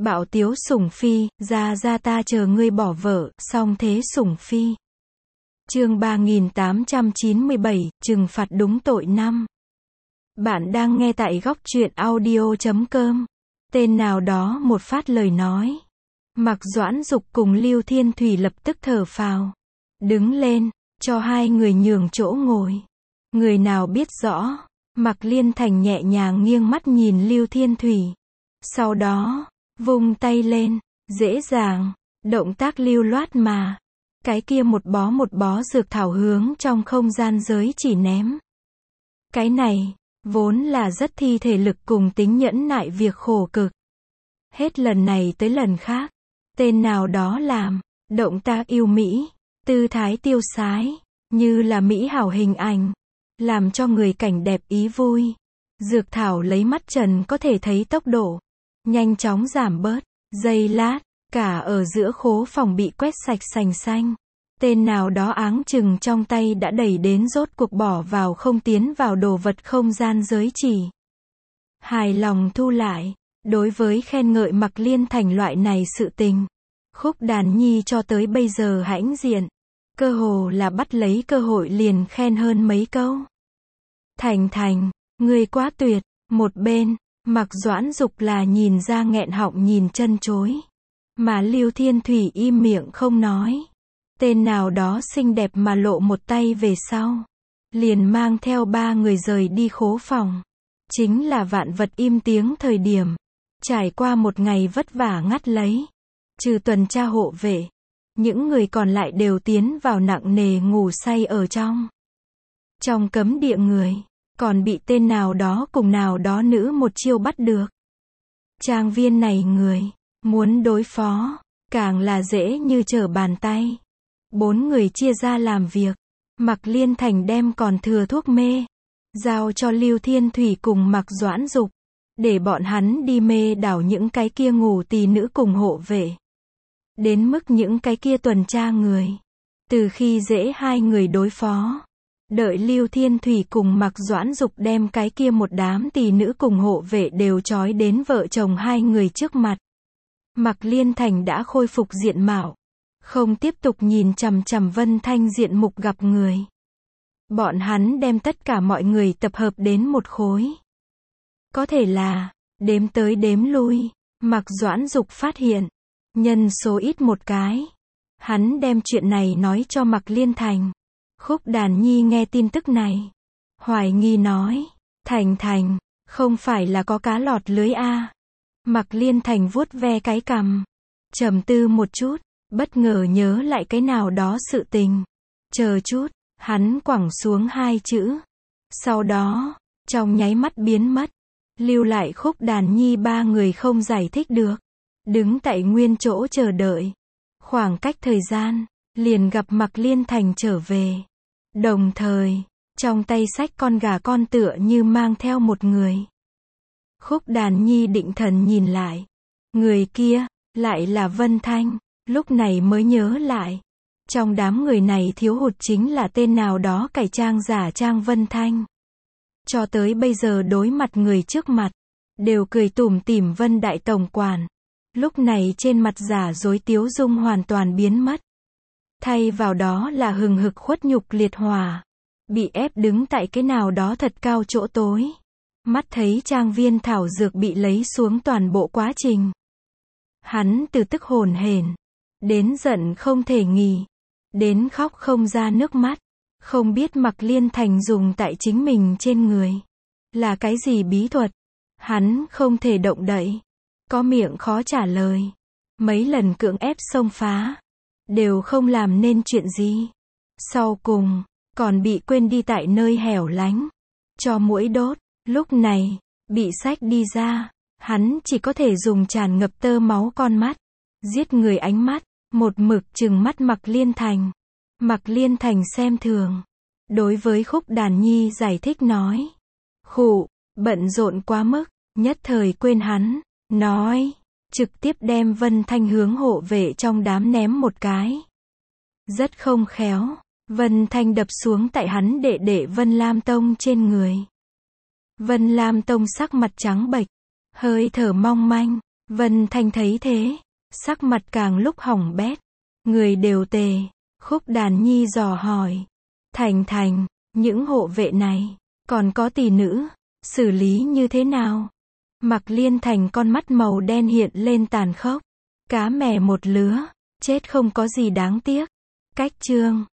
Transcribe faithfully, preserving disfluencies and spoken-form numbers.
Bạo tiếu sủng phi, ra ra ta chờ ngươi bỏ vợ, song thế sủng phi. Chương ba nghìn tám trăm chín mươi bảy, trừng phạt đúng tội năm. Bạn đang nghe tại góc truyện audio chấm com. Tên nào đó một phát lời nói. Mạc Doãn Dục cùng Lưu Thiên Thủy lập tức thở phào. Đứng lên, cho hai người nhường chỗ ngồi. Người nào biết rõ. Mạc Liên Thành nhẹ nhàng nghiêng mắt nhìn Lưu Thiên Thủy. Sau đó, vung tay lên, dễ dàng, động tác lưu loát mà. Cái kia một bó một bó dược thảo hướng trong không gian giới chỉ ném. Cái này, vốn là rất thi thể lực cùng tính nhẫn nại việc khổ cực. Hết lần này tới lần khác, tên nào đó làm, động tác yêu mỹ, tư thái tiêu sái, như là mỹ hảo hình ảnh, làm cho người cảnh đẹp ý vui. Dược thảo lấy mắt trần có thể thấy tốc độ, nhanh chóng giảm bớt, giây lát, cả ở giữa khố phòng bị quét sạch sành xanh. Tên nào đó áng chừng trong tay đã đẩy đến rốt cuộc bỏ vào không tiến vào đồ vật không gian giới chỉ. Hài lòng thu lại, đối với khen ngợi Mạc Liên Thành loại này sự tình. Khúc Đàn Nhi cho tới bây giờ hãnh diện. Cơ hồ là bắt lấy cơ hội liền khen hơn mấy câu. Thành Thành, ngươi quá tuyệt. Một bên, Mạc Doãn Dục là nhìn ra nghẹn họng nhìn chân chối. Mà Lưu Thiên Thủy im miệng không nói. Tên nào đó xinh đẹp mà lộ một tay về sau. Liền mang theo ba người rời đi khố phòng. Chính là vạn vật im tiếng thời điểm. Trải qua một ngày vất vả ngắt lấy. Trừ tuần tra hộ vệ. Những người còn lại đều tiến vào nặng nề ngủ say ở trong. Trong cấm địa người. Còn bị tên nào đó cùng nào đó nữ một chiêu bắt được. Trang viên này người. Muốn đối phó. Càng là dễ như trở bàn tay. Bốn người chia ra làm việc. Mạc Liên Thành đem còn thừa thuốc mê. Giao cho Lưu Thiên Thủy cùng Mạc Doãn Dục. Để bọn hắn đi mê đảo những cái kia ngủ tỳ nữ cùng hộ vệ. Đến mức những cái kia tuần tra người. Từ khi dễ hai người đối phó. Đợi Lưu Thiên Thủy cùng Mạc Doãn Dục đem cái kia một đám tỳ nữ cùng hộ vệ đều trói đến vợ chồng hai người trước mặt. Mạc Liên Thành đã khôi phục diện mạo. Không tiếp tục nhìn chằm chằm Vân Thanh diện mục gặp người. Bọn hắn đem tất cả mọi người tập hợp đến một khối. Có thể là, đếm tới đếm lui, Mạc Doãn Dục phát hiện, nhân số ít một cái. Hắn đem chuyện này nói cho Mạc Liên Thành. Khúc Đàn Nhi nghe tin tức này. Hoài nghi nói, Thành Thành, không phải là có cá lọt lưới a? Mạc Liên Thành vuốt ve cái cằm. Trầm tư một chút, bất ngờ nhớ lại cái nào đó sự tình. Chờ chút, hắn quẳng xuống hai chữ. Sau đó, trong nháy mắt biến mất. Lưu lại Khúc Đàn Nhi ba người không giải thích được. Đứng tại nguyên chỗ chờ đợi. Khoảng cách thời gian, liền gặp Mạc Liên Thành trở về. Đồng thời, trong tay xách con gà con tựa như mang theo một người. Khúc Đàn Nhi định thần nhìn lại. Người kia, lại là Vân Thanh. Lúc này mới nhớ lại. Trong đám người này thiếu hụt chính là tên nào đó cải trang giả trang Vân Thanh. Cho tới bây giờ đối mặt người trước mặt. Đều cười tủm tỉm Vân Đại Tổng Quản. Lúc này trên mặt giả dối tiếu dung hoàn toàn biến mất. Thay vào đó là hừng hực khuất nhục liệt hỏa. Bị ép đứng tại cái nào đó thật cao chỗ tối. Mắt thấy trang viên thảo dược bị lấy xuống toàn bộ quá trình. Hắn từ tức hồn hển. Đến giận không thể nghỉ. Đến khóc không ra nước mắt. Không biết Mạc Liên Thành dùng tại chính mình trên người. Là cái gì bí thuật. Hắn không thể động đậy. Có miệng khó trả lời. Mấy lần cưỡng ép xông phá. Đều không làm nên chuyện gì. Sau cùng, còn bị quên đi tại nơi hẻo lánh. Cho muỗi đốt. Lúc này, bị xách đi ra. Hắn chỉ có thể dùng tràn ngập tơ máu con mắt. Giết người ánh mắt. Một mực trừng mắt Mạc Liên Thành. Mạc Liên Thành xem thường. Đối với Khúc Đàn Nhi giải thích nói. Khụ, bận rộn quá mức, nhất thời quên hắn. Nói, trực tiếp đem Vân Thanh hướng hộ vệ trong đám ném một cái. Rất không khéo, Vân Thanh đập xuống tại hắn đệ đệ Vân Lam Tông trên người. Vân Lam Tông sắc mặt trắng bệch, hơi thở mong manh. Vân Thanh thấy thế, sắc mặt càng lúc hỏng bét. Người đều tề. Khúc Đàn Nhi dò hỏi. Thành Thành, những hộ vệ này, còn có tỷ nữ, xử lý như thế nào? Mặc Liên Thành con mắt màu đen hiện lên tàn khốc. Cá mè một lứa, chết không có gì đáng tiếc. Cách chương